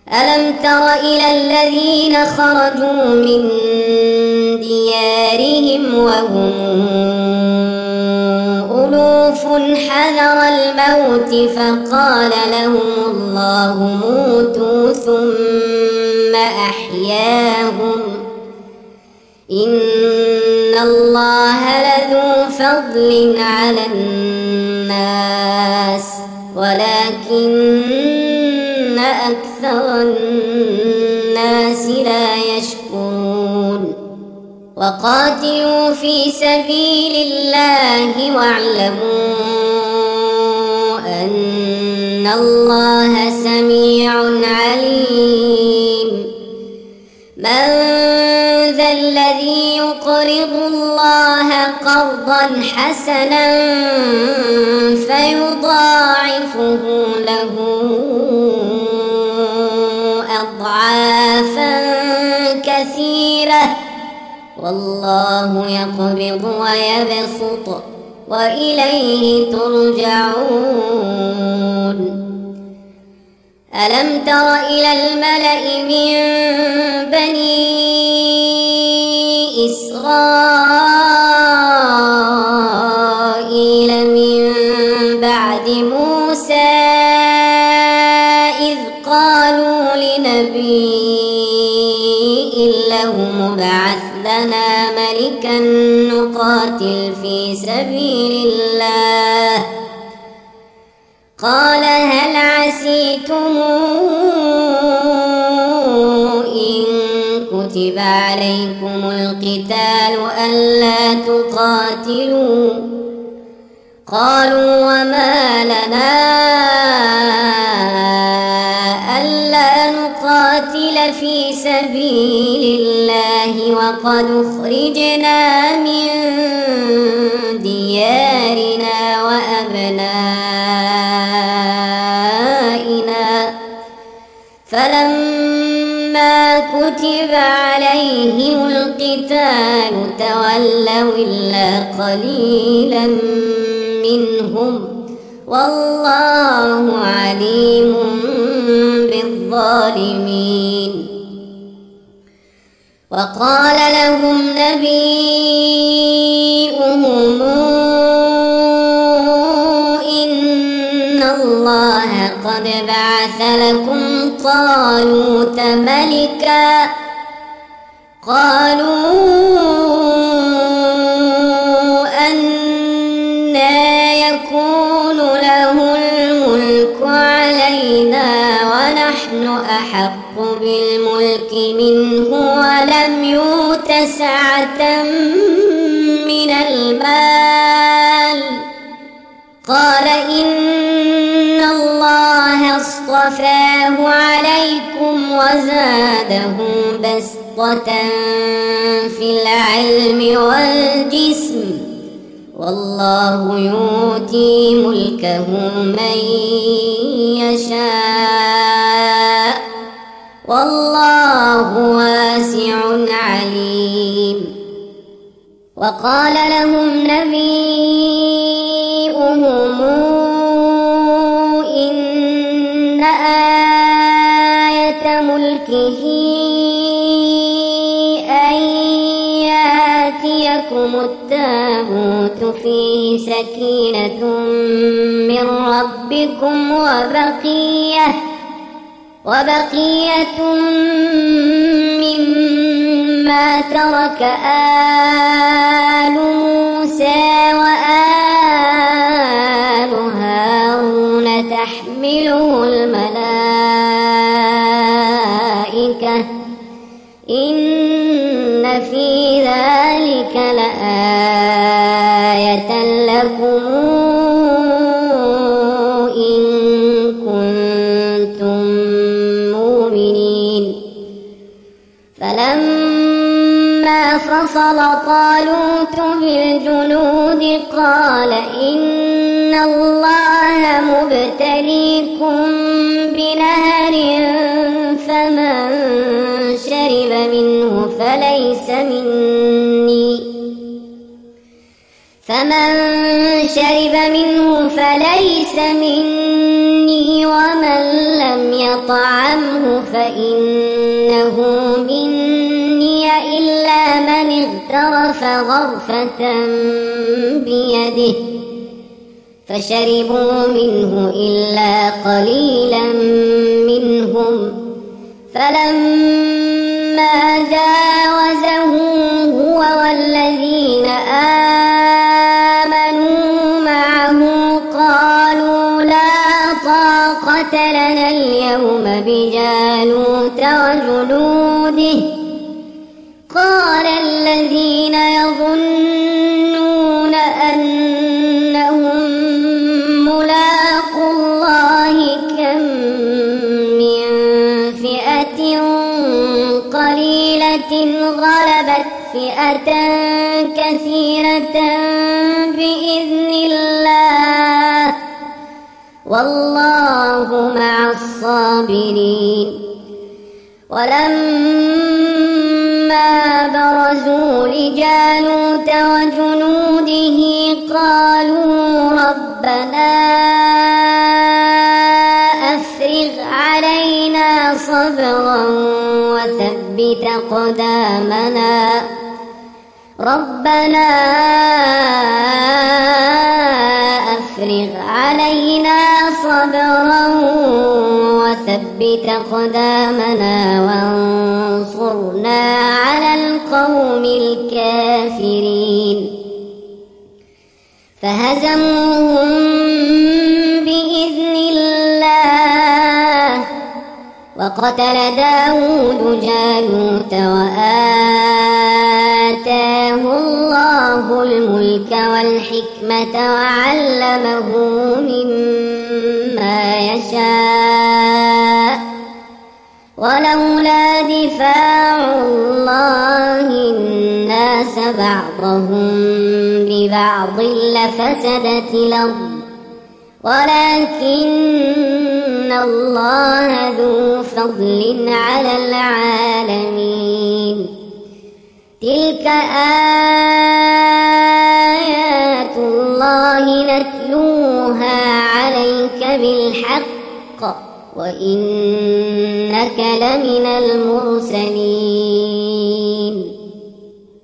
ألم تر إلى الذين خرجوا من ديارهم وهم ألوف حذر الموت فقال لهم الله موتوا ثم أحياهم إن الله لذو فضل على الناس ولكن أكثر الناس لا يشكرون وقاتلوا في سبيل الله واعلموا أن الله سميع عليم من ذا الذي يقرض الله قرضا حسنا فيضاعفه له أضعافا كثيرة والله يقبض ويبسط وإليه ترجعون ألم تر إلى الملأ من بني إسرائيل من بعد موسى إذ قالوا لنبي له ابعث لنا ملكا نقاتل في سبيل الله قال هل عسيتم إن كتب عليكم القتال ألا تقاتلوا قالوا وما لنا ألا نقاتل في سبيل الله وقد أخرجنا من ديارنا وأبنائنا فلما كتب عليهم القتال تولوا إلا قليلا منهم والله عليم بالظالمين وقال لهم نبيهم إن الله قد بعث لكم طالوت ملكا قالوا أنى يكون له الملك علينا ونحن أحق بالملك منه ولم يؤت سعة من المال قال إن الله اصطفاه عليكم وزاده بسطة في العلم والجسم والله يؤتي ملكه من يشاء والله واسع عليم وقال لهم نبيهم إن آية ملكه أن يأتيكم التابوت فيه سكينة من ربكم وبقية مما ترك آل موسى وآل هارون تحمله الملائكة إن في ذلك لآية لكم إن كنتم مؤمنين فلما فصل طالوت بالجنود قال إن الله مبتليكم بنهر فمن شرب منه فليس مني ومن لم يطعمه فإنه مني إلا من اغترف غرفة بيده فشربوا منه إلا قليلا منهم فلما جاوزه هو والذين آمنوا معه قالوا لا طاقة لنا اليوم بجالوت وجنوده قال الذين يظنون أنهم ملاقو الله كم من فئة قليلة غلبت فئة كثيرة بإذن الله والله مع الصابرين. ولما برزوا لجالوت وجنوده قالوا ربنا أفرغ علينا صبرا وثبت أقدامنا ربنا أفرغ علينا صبرا وثبت أقدامنا وانصرنا على القوم الكافرين. فهزموهم بإذن الله وقتل داود جالوت وآتاه الله الملك والحكمة وعلمه مما يشاء ولولا دفاع الله الناس بعضهم ببعض لفسدت الأرض ولكن الله ذو فضل على العالمين. تلك آيات الله نتلوها عليك بالحق وإنك لمن المرسلين.